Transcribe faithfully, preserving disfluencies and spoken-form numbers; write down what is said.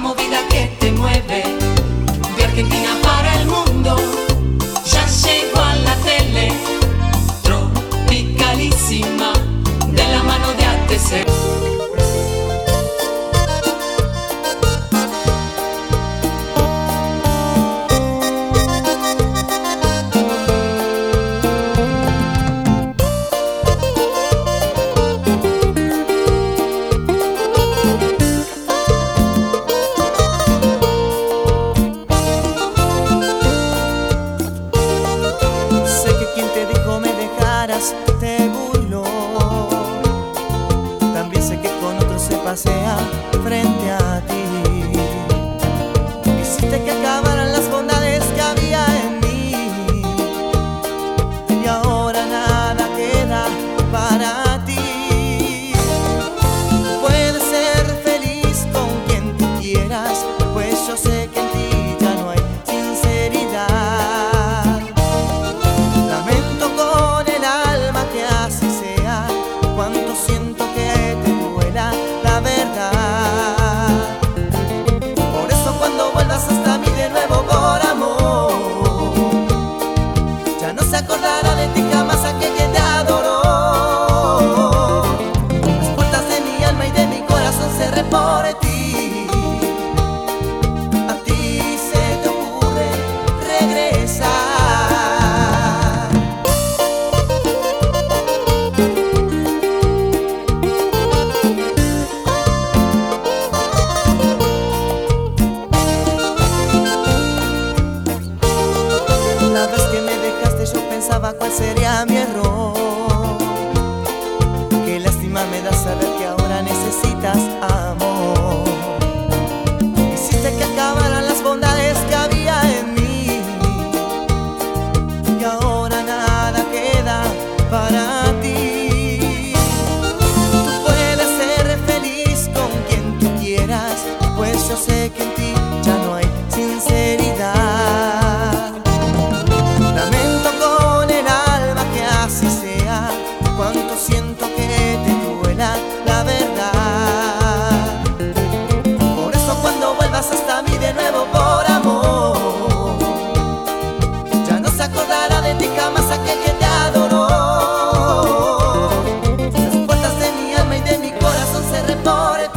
movida que te mueve, de Argentina para el mundo, ya llegó a la tele, tropicalísima, de la mano de A T C. Te burló. También sé que con otros se pasea frente a ti. Hiciste que acabaran las bondades que había en mí, y ahora nada queda para ti. Puedes ser feliz con quien tú quieras, pues yo sé que en ti ya no hay sinceridad. Lamento con el alma que así sea, cuánto siento que te duela la verdad. Por eso cuando vuelvas hasta mí de nuevo por amor, ya no se acordará de ti jamás aquel que te adoró. Las puertas de mi alma y de mi corazón cerré por ti. A ti se te ocurre regresar. La vez que me dejaste yo pensaba cuál sería mi error. Qué lástima me da saber que ahora necesitas amor. Hiciste que acabaran las bondades que había en mí, y ahora nada queda para ti. Tú puedes ser feliz con quien tú quieras, pues yo sé que en ti ya no hay sinceridad. Lamento con el alma que así sea, cuánto siento que te duela la verdad. Por eso cuando vuelvas hasta mí de nuevo por amor, ya no se acordará de ti jamás aquel que te adoró. Las puertas de mi alma y de mi corazón cerré por ti.